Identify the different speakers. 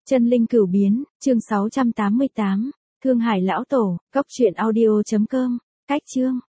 Speaker 1: Chân linh cửu biến, chương 688, Thương Hải lão tổ, cóc truyện audio.com, cách chương.